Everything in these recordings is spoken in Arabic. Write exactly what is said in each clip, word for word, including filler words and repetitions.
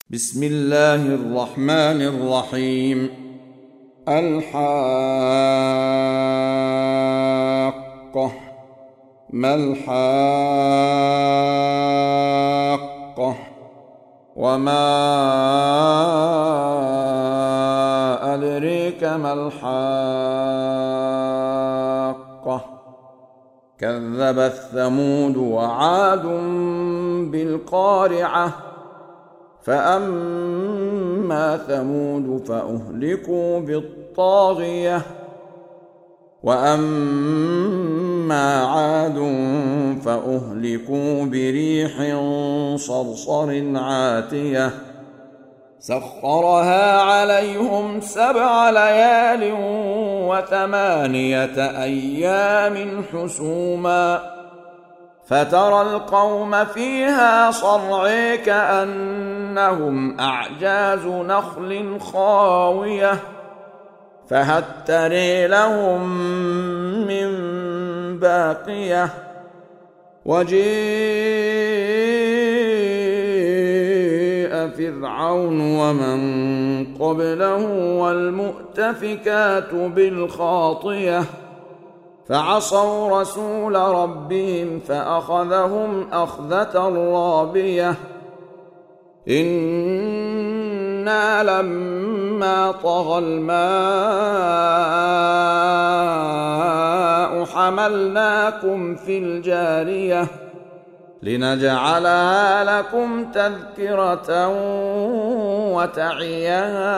بسم الله الرحمن الرحيم. الحاقة. ما الحاقة؟ وما أدريك ما الحاقة؟ كذبت ثمود وعاد بالقارعة. فأما ثمود فأهلكوا بالطاغية، وأما عاد فأهلكوا بريح صرصر عاتية سخرها عليهم سبع ليال وثمانية أيام حسوما، فترى القوم فيها صرعى كأنهم أعجاز نخل خاوية، فهل ترى لهم من باقية؟ وجيء فرعون ومن قبله والمؤتفكات بالخاطية، فعصوا رسول ربهم فأخذهم أخذة رابية. إنا لما طغى الماء حملناكم في الجارية لنجعلها لكم تذكرة وتعيها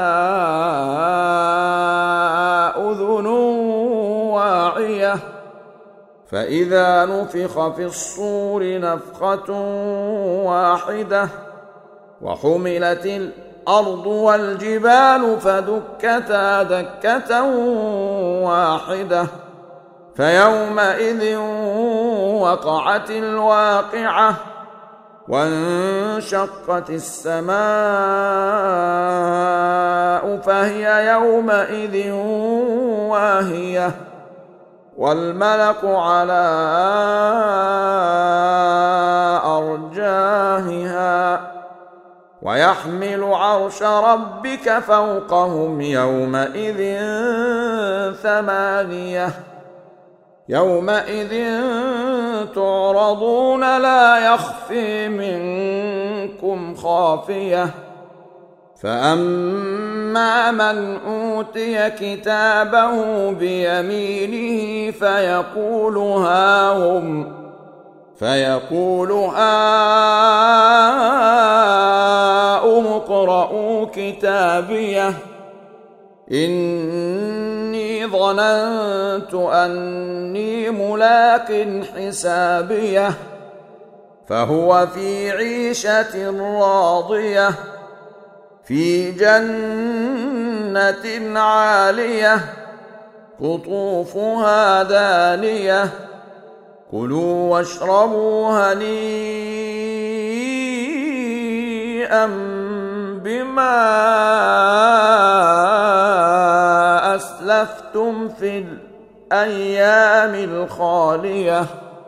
أذن واعية. فإذا نفخ في الصور نفخة واحدة وحملت الأرض والجبال فدكتا دكة واحدة، فيومئذ وقعت الواقعة، وانشقت السماء فهي يومئذ واهية، والملك على أرجائها، ويحمل عرش ربك فوقهم يومئذ ثمانية. يومئذ تعرضون لا يخفي منكم خافية. فأما من أوتي كتابه بيمينه فيقول هاؤم فيقول هاؤم اقرءوا كتابيه إني ظننت أني ملاق حسابيه، فهو في عيشة راضية في جنة عالية قطوفها دانية. كلوا واشربوا هنيئا بما أسلفتم في الأيام الخالية.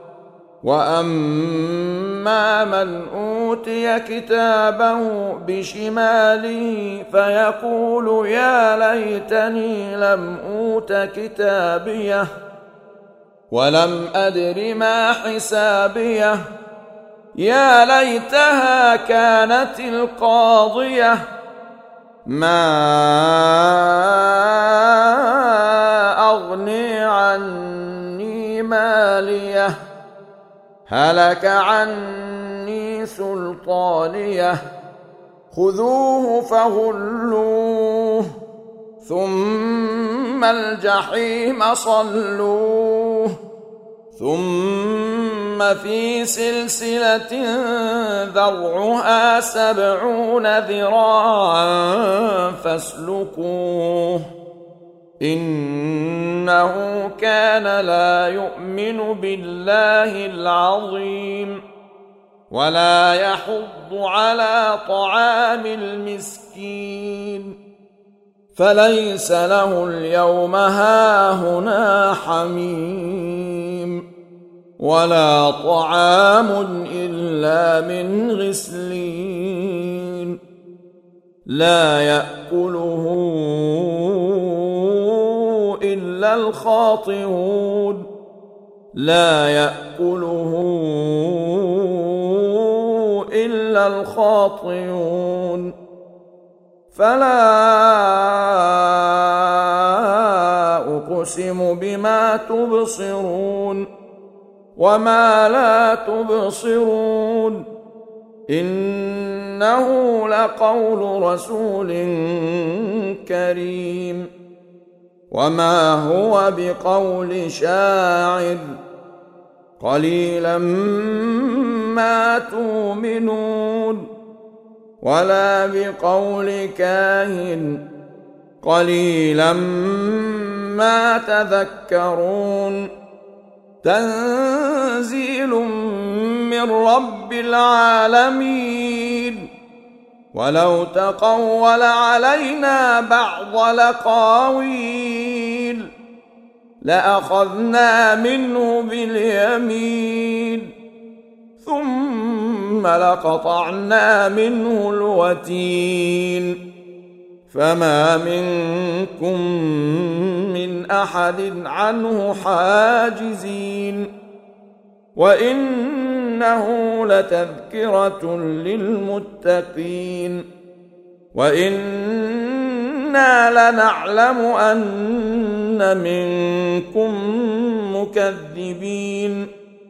وأما من أوتي كتابه بشماله فيقول يا ليتني لم أوت كتابيه ولم أدر ما حسابيه، يا ليتها كانت القاضية ما أغني عني ماليه هلك عني سلطانيه. خذوه فغلوه ثم الجحيم صلوه ثم في سلسلة ذرعها سبعون ذراعا فاسلكوه إنه كان لا يؤمن بالله العظيم ولا يحض على طعام المسكين، فليس له اليوم هاهنا حميم ولا طعام إلا من غسلين لا يأكله إلا الخاطئون لا يأكله إلا الخاطئون فلا أقسم بما تبصرون وما لا تبصرون إنه لقول رسول كريم وما هو بقول شاعر قليلا ما تؤمنون ولا بقول كاهن قليلا ما تذكرون تنزيل من رب العالمين ولو تقول علينا بعض الأقاويل لأخذنا منه باليمين ثم لقطعنا منه الوتين فما منكم من أحد عنه حاجزين وإنه لتذكرة للمتقين وإنا لنعلم أن منكم مكذبين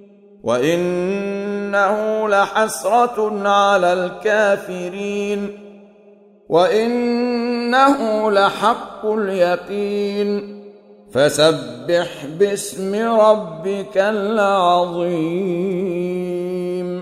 وإنه لحسرة على الكافرين وإنه لحق اليقين فسبح باسم ربك العظيم